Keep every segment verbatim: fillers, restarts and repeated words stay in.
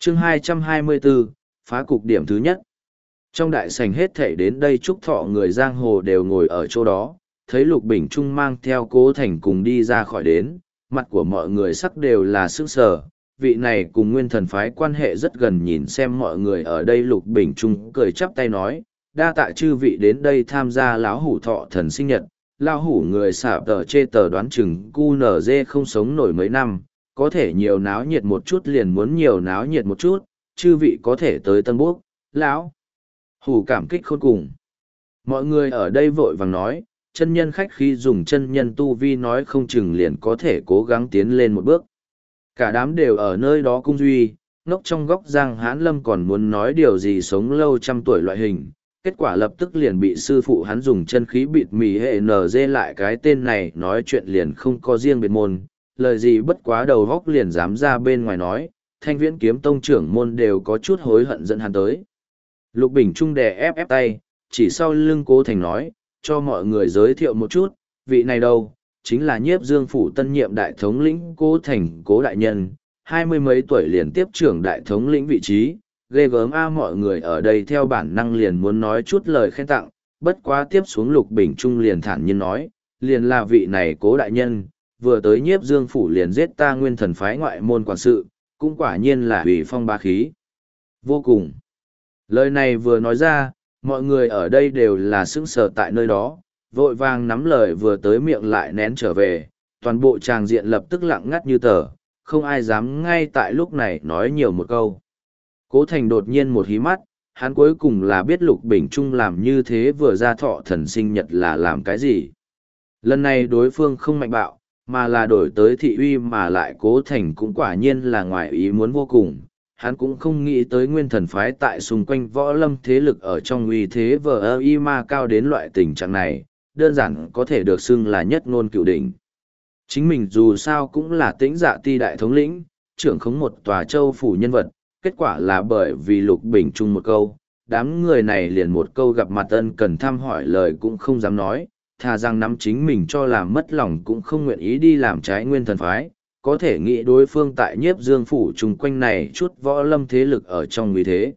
chương hai trăm hai mươi bốn, phá cục điểm thứ nhất. Trong đại sảnh hết thảy đến đây chúc thọ người giang hồ đều ngồi ở chỗ đó, thấy Lục Bình Trung mang theo Cố Thành cùng đi ra khỏi đến, mặt của mọi người sắc đều là sững sờ. Vị này cùng nguyên thần phái quan hệ rất gần, nhìn xem mọi người ở đây. Lục Bình Trung cười chắp tay nói, đa tạ chư vị đến đây tham gia lão hủ thọ thần sinh nhật. Lão hủ người xả tờ chê tờ đoán chừng cu nở dê không sống nổi mấy năm, có thể nhiều náo nhiệt một chút liền muốn nhiều náo nhiệt một chút, chư vị có thể tới Tân Quốc, lão hủ cảm kích khôn cùng. Mọi người ở đây vội vàng nói, chân nhân khách khi dùng chân nhân tu vi nói không chừng liền có thể cố gắng tiến lên một bước. Cả đám đều ở nơi đó cung duy, ngốc trong góc Giang Hán Lâm còn muốn nói điều gì sống lâu trăm tuổi loại hình, kết quả lập tức liền bị sư phụ hắn dùng chân khí bịt mì hệ nở dê lại, cái tên này nói chuyện liền không có riêng biệt môn, lời gì bất quá đầu góc liền dám ra bên ngoài nói, Thanh Viễn Kiếm Tông trưởng môn đều có chút hối hận dẫn hắn tới. Lục Bình Trung đè ép ép tay, chỉ sau lưng Cố Thành nói, cho mọi người giới thiệu một chút, vị này đâu, chính là Nhiếp Dương phủ tân nhiệm đại thống lĩnh Cố Thành, Cố đại nhân, hai mươi mấy tuổi liền tiếp trưởng đại thống lĩnh vị trí, ghê gớm a. Mọi người ở đây theo bản năng liền muốn nói chút lời khen tặng, bất quá tiếp xuống Lục Bình Trung liền thản nhiên nói, liền là vị này Cố đại nhân, vừa tới Nhiếp Dương phủ liền giết ta nguyên thần phái ngoại môn quản sự, cũng quả nhiên là ủy phong bá khí vô cùng. Lời này vừa nói ra, mọi người ở đây đều là sững sờ tại nơi đó, vội vàng nắm lời vừa tới miệng lại nén trở về, toàn bộ tràng diện lập tức lặng ngắt như tờ, không ai dám ngay tại lúc này nói nhiều một câu. Cố Thành đột nhiên một hí mắt, hắn cuối cùng là biết Lục Bình Trung làm như thế vừa ra thọ thần sinh nhật là làm cái gì. Lần này đối phương không mạnh bạo, mà là đổi tới thị uy, mà lại Cố Thành cũng quả nhiên là ngoài ý muốn vô cùng. Hắn cũng không nghĩ tới nguyên thần phái tại xung quanh võ lâm thế lực ở trong uy thế vờ ơ y ma cao đến loại tình trạng này, đơn giản có thể được xưng là nhất ngôn cựu đỉnh. Chính mình dù sao cũng là tĩnh dạ ti đại thống lĩnh, trưởng khống một tòa châu phủ nhân vật, kết quả là bởi vì Lục Bình Trung một câu, đám người này liền một câu gặp mặt ân cần thăm hỏi lời cũng không dám nói, thà rằng nắm chính mình cho làm mất lòng cũng không nguyện ý đi làm trái nguyên thần phái. Có thể nghĩ đối phương tại Nhiếp Dương phủ chung quanh này chút võ lâm thế lực ở trong vì thế.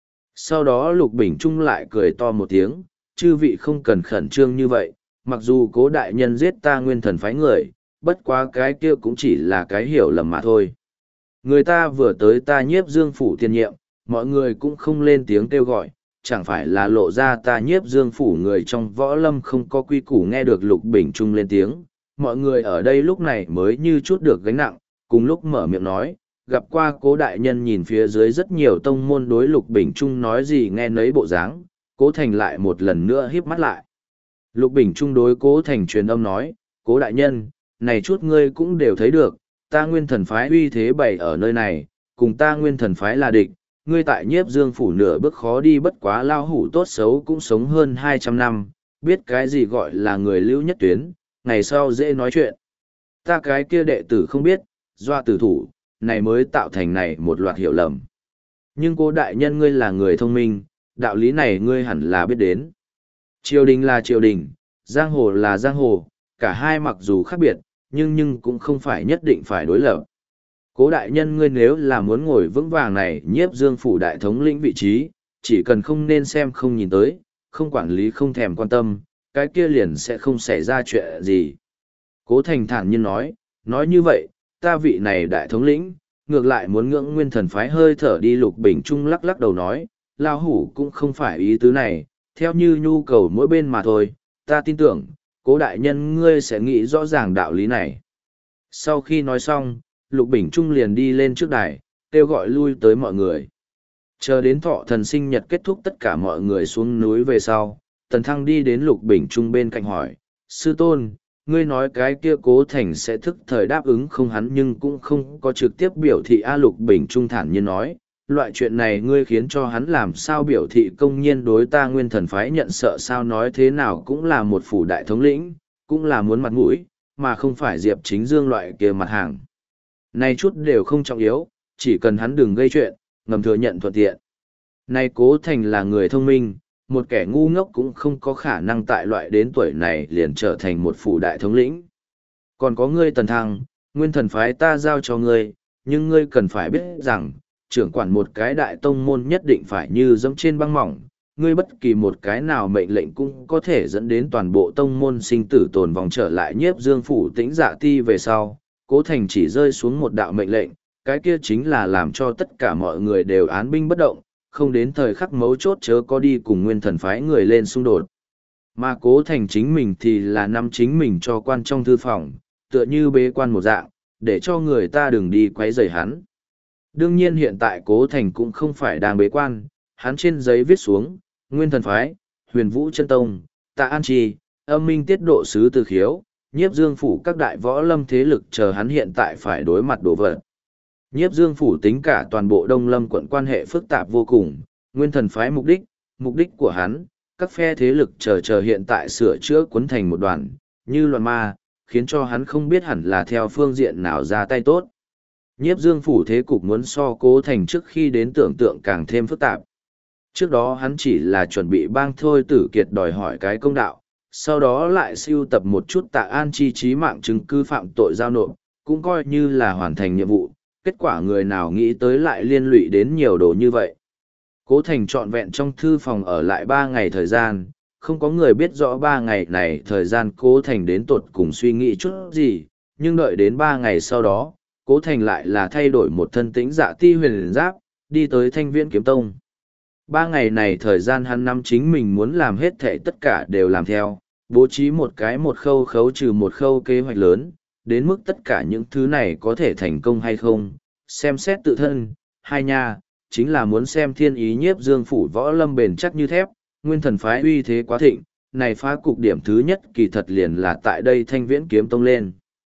Sau đó Lục Bình Trung lại cười to một tiếng, chư vị không cần khẩn trương như vậy, mặc dù Cố đại nhân giết ta nguyên thần phái người, bất quá cái kia cũng chỉ là cái hiểu lầm mà thôi. Người ta vừa tới ta Nhiếp Dương phủ tiền nhiệm, mọi người cũng không lên tiếng kêu gọi, chẳng phải là lộ ra ta Nhiếp Dương phủ người trong võ lâm không có quy củ. Nghe được Lục Bình Trung lên tiếng, mọi người ở đây lúc này mới như chút được gánh nặng, cùng lúc mở miệng nói, gặp qua Cố đại nhân. Nhìn phía dưới rất nhiều tông môn đối Lục Bình Trung nói gì nghe nấy bộ dáng, Cố Thành lại một lần nữa híp mắt lại. Lục Bình Trung đối Cố Thành truyền âm nói, Cố đại nhân, này chút ngươi cũng đều thấy được, ta nguyên thần phái uy thế bày ở nơi này, cùng ta nguyên thần phái là địch, ngươi tại Nhiếp Dương phủ nửa bước khó đi, bất quá lao hủ tốt xấu cũng sống hơn hai trăm năm, biết cái gì gọi là người lưu nhất tuyến, ngày sau dễ nói chuyện. Ta cái kia đệ tử không biết, doa tử thủ, này mới tạo thành này một loạt hiểu lầm. Nhưng Cố đại nhân ngươi là người thông minh, đạo lý này ngươi hẳn là biết đến. Triều đình là triều đình, giang hồ là giang hồ, cả hai mặc dù khác biệt, nhưng nhưng cũng không phải nhất định phải đối lập. Cố đại nhân ngươi nếu là muốn ngồi vững vàng này Nhiếp Dương phủ đại thống lĩnh vị trí, chỉ cần không nên xem không nhìn tới, không quản lý không thèm quan tâm, cái kia liền sẽ không xảy ra chuyện gì. Cố Thành thản nhiên nói, nói như vậy, ta vị này đại thống lĩnh, ngược lại muốn ngưỡng nguyên thần phái hơi thở đi. Lục Bình Trung lắc lắc đầu nói, lao hủ cũng không phải ý tứ này, theo như nhu cầu mỗi bên mà thôi, ta tin tưởng, Cố đại nhân ngươi sẽ nghĩ rõ ràng đạo lý này. Sau khi nói xong, Lục Bình Trung liền đi lên trước đài, kêu gọi lui tới mọi người. Chờ đến thọ thần sinh nhật kết thúc tất cả mọi người xuống núi về sau, Tần Thăng đi đến Lục Bình Trung bên cạnh hỏi, sư tôn, ngươi nói cái kia Cố Thành sẽ thức thời đáp ứng không? Hắn nhưng cũng không có trực tiếp biểu thị. A Lục Bình Trung thản nhiên nói, loại chuyện này ngươi khiến cho hắn làm sao biểu thị công nhiên đối ta nguyên thần phái nhận sợ sao? Nói thế nào cũng là một phủ đại thống lĩnh, cũng là muốn mặt mũi, mà không phải Diệp Chính Dương loại kia mặt hàng. Này chút đều không trọng yếu, chỉ cần hắn đừng gây chuyện, ngầm thừa nhận thuận tiện. Này Cố Thành là người thông minh, một kẻ ngu ngốc cũng không có khả năng tại loại đến tuổi này liền trở thành một phủ đại thống lĩnh. Còn có ngươi Tần Thăng, nguyên thần phái ta giao cho ngươi, nhưng ngươi cần phải biết rằng, Trưởng quản một cái đại tông môn nhất định phải như dẫm trên băng mỏng, ngươi bất kỳ một cái nào mệnh lệnh cũng có thể dẫn đến toàn bộ tông môn sinh tử tồn vong. Trở lại Nhiếp Dương phủ Tĩnh Dạ Ti về sau, Cố Thành chỉ rơi xuống một đạo mệnh lệnh, cái kia chính là làm cho tất cả mọi người đều án binh bất động, không đến thời khắc mấu chốt chớ có đi cùng Nguyên Thần phái người lên xung đột. Mà Cố Thành chính mình thì là nắm chính mình cho quan trong thư phòng, tựa như bế quan một dạng, để cho người ta đừng đi quấy rầy hắn. Đương nhiên hiện tại Cố Thành cũng không phải đang bế quan, hắn trên giấy viết xuống, Nguyên Thần phái, Huyền Vũ Chân Tông, Tạ An Chi, Âm Minh Tiết Độ Sứ Từ Khiếu, Nhiếp Dương phủ các đại võ lâm thế lực chờ hắn hiện tại phải đối mặt đổ vật. Nhiếp Dương phủ tính cả toàn bộ Đông Lâm quận quan hệ phức tạp vô cùng, Nguyên Thần phái mục đích, mục đích của hắn, các phe thế lực chờ chờ hiện tại sửa chữa cuốn thành một đoàn, như loạn ma, khiến cho hắn không biết hẳn là theo phương diện nào ra tay tốt. Nhiếp Dương phủ thế cục muốn so Cố Thành trước khi đến tưởng tượng càng thêm phức tạp. Trước đó hắn chỉ là chuẩn bị bang Thôi Tử Kiệt đòi hỏi cái công đạo, sau đó lại sưu tập một chút Tạ An Chi trí mạng chứng cứ phạm tội giao nộp, cũng coi như là hoàn thành nhiệm vụ. Kết quả người nào nghĩ tới lại liên lụy đến nhiều đồ như vậy. Cố Thành trọn vẹn trong thư phòng ở lại ba ngày thời gian, không có người biết rõ ba ngày này thời gian Cố Thành đến tột cùng suy nghĩ chút gì, nhưng đợi đến ba ngày sau đó, Cố Thành lại là thay đổi một thân Tĩnh Dạ Ti huyền giáp, đi tới Thanh Viễn Kiếm Tông. Ba ngày này thời gian hắn năm chính mình muốn làm hết thảy tất cả đều làm theo, bố trí một cái một khâu khấu trừ một khâu kế hoạch lớn, đến mức tất cả những thứ này có thể thành công hay không, xem xét tự thân, hai nha, chính là muốn xem thiên ý Nhiếp Dương phủ võ lâm bền chắc như thép, Nguyên Thần phái uy thế quá thịnh, này phá cục điểm thứ nhất kỳ thật liền là tại đây Thanh Viễn Kiếm Tông lên.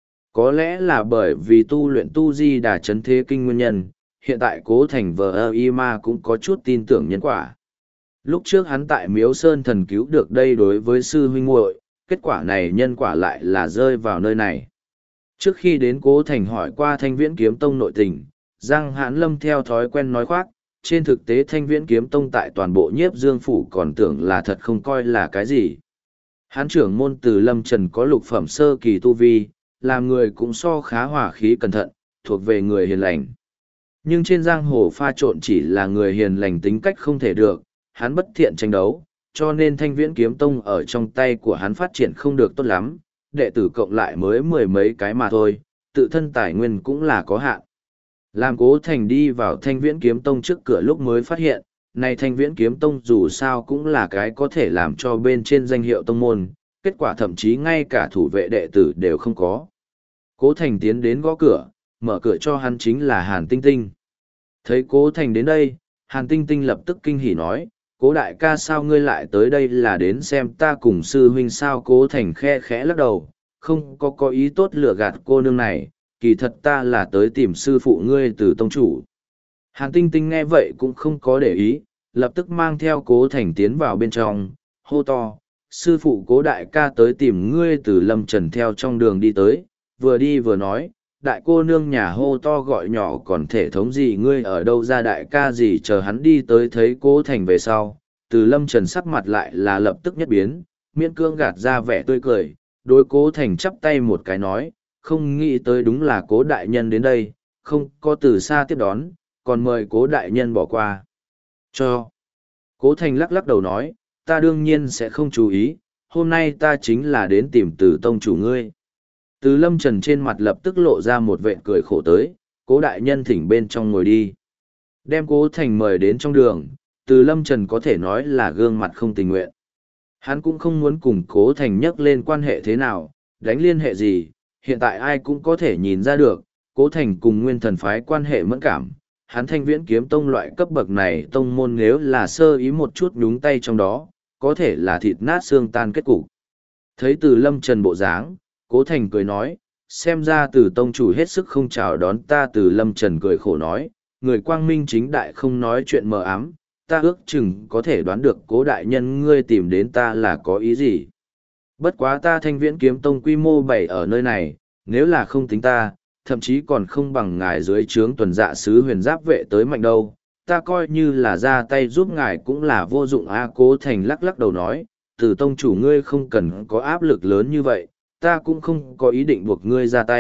Có lẽ là bởi vì tu luyện tu di đà chấn thế kinh nguyên nhân, hiện tại Cố Thành vờ y ma cũng có chút tin tưởng nhân quả. Lúc trước hắn tại Miếu Sơn thần cứu được đây đối với sư huynh muội, kết quả này nhân quả lại là rơi vào nơi này. Trước khi đến Cố Thành hỏi qua Thanh Viễn Kiếm Tông nội tình, Giang Hãn Lâm theo thói quen nói khoác, trên thực tế Thanh Viễn Kiếm Tông tại toàn bộ Nhiếp Dương phủ còn tưởng là thật không coi là cái gì. Hán trưởng môn Từ Lâm Trần có lục phẩm sơ kỳ tu vi, làm người cũng so khá hỏa khí cẩn thận, thuộc về người hiền lành. Nhưng trên giang hồ pha trộn chỉ là người hiền lành tính cách không thể được, hắn bất thiện tranh đấu, cho nên Thanh Viễn Kiếm Tông ở trong tay của hắn phát triển không được tốt lắm, đệ tử cộng lại mới mười mấy cái mà thôi, tự thân tài nguyên cũng là có hạn. Làm Cố Thành đi vào Thanh Viễn Kiếm Tông trước cửa lúc mới phát hiện, này Thanh Viễn Kiếm Tông dù sao cũng là cái có thể làm cho bên trên danh hiệu tông môn, kết quả thậm chí ngay cả thủ vệ đệ tử đều không có. Cố Thành tiến đến gõ cửa, mở cửa cho hắn chính là Hàn Tinh Tinh. Thấy Cố Thành đến đây, Hàn Tinh Tinh lập tức kinh hỉ nói, Cố đại ca sao ngươi lại tới đây là đến xem ta cùng sư huynh sao? Cố Thành khe khẽ lắc đầu, không có có ý tốt lừa gạt cô nương này, kỳ thật ta là tới tìm sư phụ ngươi Từ tông chủ. Hàn Tinh Tinh nghe vậy cũng không có để ý, lập tức mang theo Cố Thành tiến vào bên trong, hô to, sư phụ Cố đại ca tới tìm ngươi. Từ Lâm Trần theo trong đường đi tới, vừa đi vừa nói, đại cô nương nhà hô to gọi nhỏ còn thể thống gì, ngươi ở đâu ra đại ca gì? Chờ hắn đi tới thấy Cố Thành về sau, Từ Lâm Trần sắc mặt lại là lập tức nhất biến, miễn cương gạt ra vẻ tươi cười, đối Cố Thành chắp tay một cái nói, không nghĩ tới đúng là Cố đại nhân đến đây, không có từ xa tiếp đón, còn mời Cố đại nhân bỏ qua cho. Cố Thành lắc lắc đầu nói, ta đương nhiên sẽ không chú ý, hôm nay ta chính là đến tìm Từ tông chủ ngươi. Từ Lâm Trần trên mặt lập tức lộ ra một vệt cười khổ tới, Cố đại nhân thỉnh bên trong ngồi đi. Đem Cố Thành mời đến trong đường, Từ Lâm Trần có thể nói là gương mặt không tình nguyện. Hắn cũng không muốn cùng Cố Thành nhắc lên quan hệ thế nào, đánh liên hệ gì, hiện tại ai cũng có thể nhìn ra được, Cố Thành cùng Nguyên Thần phái quan hệ mẫn cảm. Hắn Thanh Viễn Kiếm Tông loại cấp bậc này tông môn nếu là sơ ý một chút nhúng tay trong đó, có thể là thịt nát xương tan kết cục. Thấy Từ Lâm Trần bộ dáng, Cố Thành cười nói, xem ra Từ tông chủ hết sức không chào đón ta. Từ Lâm Trần cười khổ nói, người quang minh chính đại không nói chuyện mờ ám, ta ước chừng có thể đoán được Cố đại nhân ngươi tìm đến ta là có ý gì. Bất quá ta Thanh Viễn Kiếm Tông quy mô bảy ở nơi này, nếu là không tính ta, thậm chí còn không bằng ngài dưới trướng tuần dạ sứ huyền giáp vệ tới mạnh đâu, ta coi như là ra tay giúp ngài cũng là vô dụng a. Cố Thành lắc lắc đầu nói, Từ tông chủ ngươi không cần có áp lực lớn như vậy, ta cũng không có ý định buộc ngươi ra tay,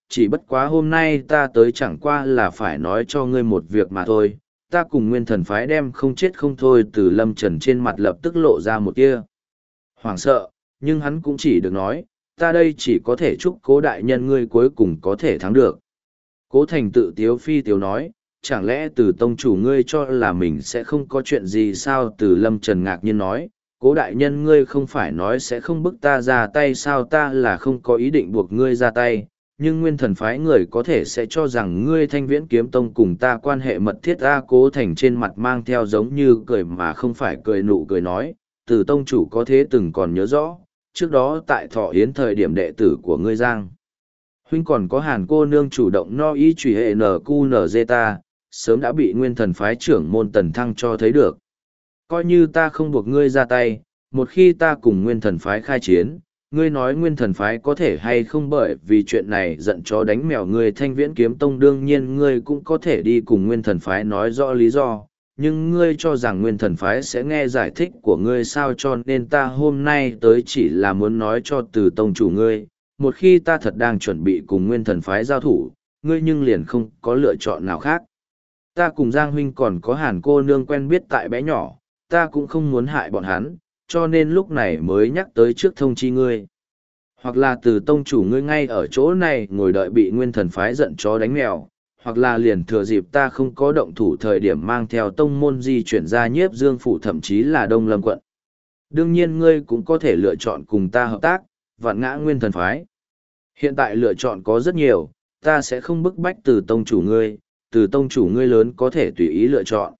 chỉ bất quá hôm nay ta tới chẳng qua là phải nói cho ngươi một việc mà thôi. Ta cùng nguyên thần phái đem không chết không thôi. Từ Lâm Trần trên mặt lập tức lộ ra một tia hoảng sợ, nhưng hắn cũng chỉ được nói, ta đây chỉ có thể chúc Cố đại nhân ngươi cuối cùng có thể thắng được. Cố Thành tự tiếu phi tiếu nói, chẳng lẽ Từ tông chủ ngươi cho là mình sẽ không có chuyện gì sao? Từ Lâm Trần ngạc nhiên nói, Cố đại nhân ngươi không phải nói sẽ không bức ta ra tay sao? Ta là không có ý định buộc ngươi ra tay, nhưng nguyên thần phái người có thể sẽ cho rằng ngươi Thanh Viễn Kiếm Tông cùng ta quan hệ mật thiết. A Cố Thành trên mặt mang theo giống như cười mà không phải cười nụ cười nói, Từ tông chủ có thế từng còn nhớ rõ, trước đó tại Thọ Yến thời điểm đệ tử của ngươi Giang huynh còn có Hàn cô nương chủ động no ý truy hệ nờ cu nờ dê ta, sớm đã bị nguyên thần phái trưởng môn Tần Thăng cho thấy được. Coi như ta không buộc ngươi ra tay, một khi ta cùng nguyên thần phái khai chiến, ngươi nói nguyên thần phái có thể hay không bởi vì chuyện này giận chó đánh mèo ngươi Thanh Viễn Kiếm Tông? Đương nhiên ngươi cũng có thể đi cùng nguyên thần phái nói rõ lý do, nhưng ngươi cho rằng nguyên thần phái sẽ nghe giải thích của ngươi sao? Cho nên ta hôm nay tới chỉ là muốn nói cho Từ tông chủ ngươi, một khi ta thật đang chuẩn bị cùng nguyên thần phái giao thủ, ngươi nhưng liền không có lựa chọn nào khác. Ta cùng Giang huynh còn có Hàn cô nương quen biết tại bé nhỏ, ta cũng không muốn hại bọn hắn, cho nên lúc này mới nhắc tới trước thông chi ngươi. Hoặc là Từ tông chủ ngươi ngay ở chỗ này ngồi đợi bị nguyên thần phái giận chó đánh mèo, hoặc là liền thừa dịp ta không có động thủ thời điểm mang theo tông môn di chuyển ra Nhiếp Dương phủ, thậm chí là Đông Lâm quận. Đương nhiên ngươi cũng có thể lựa chọn cùng ta hợp tác, vạn ngã nguyên thần phái. Hiện tại lựa chọn có rất nhiều, ta sẽ không bức bách Từ tông chủ ngươi, Từ tông chủ ngươi lớn có thể tùy ý lựa chọn.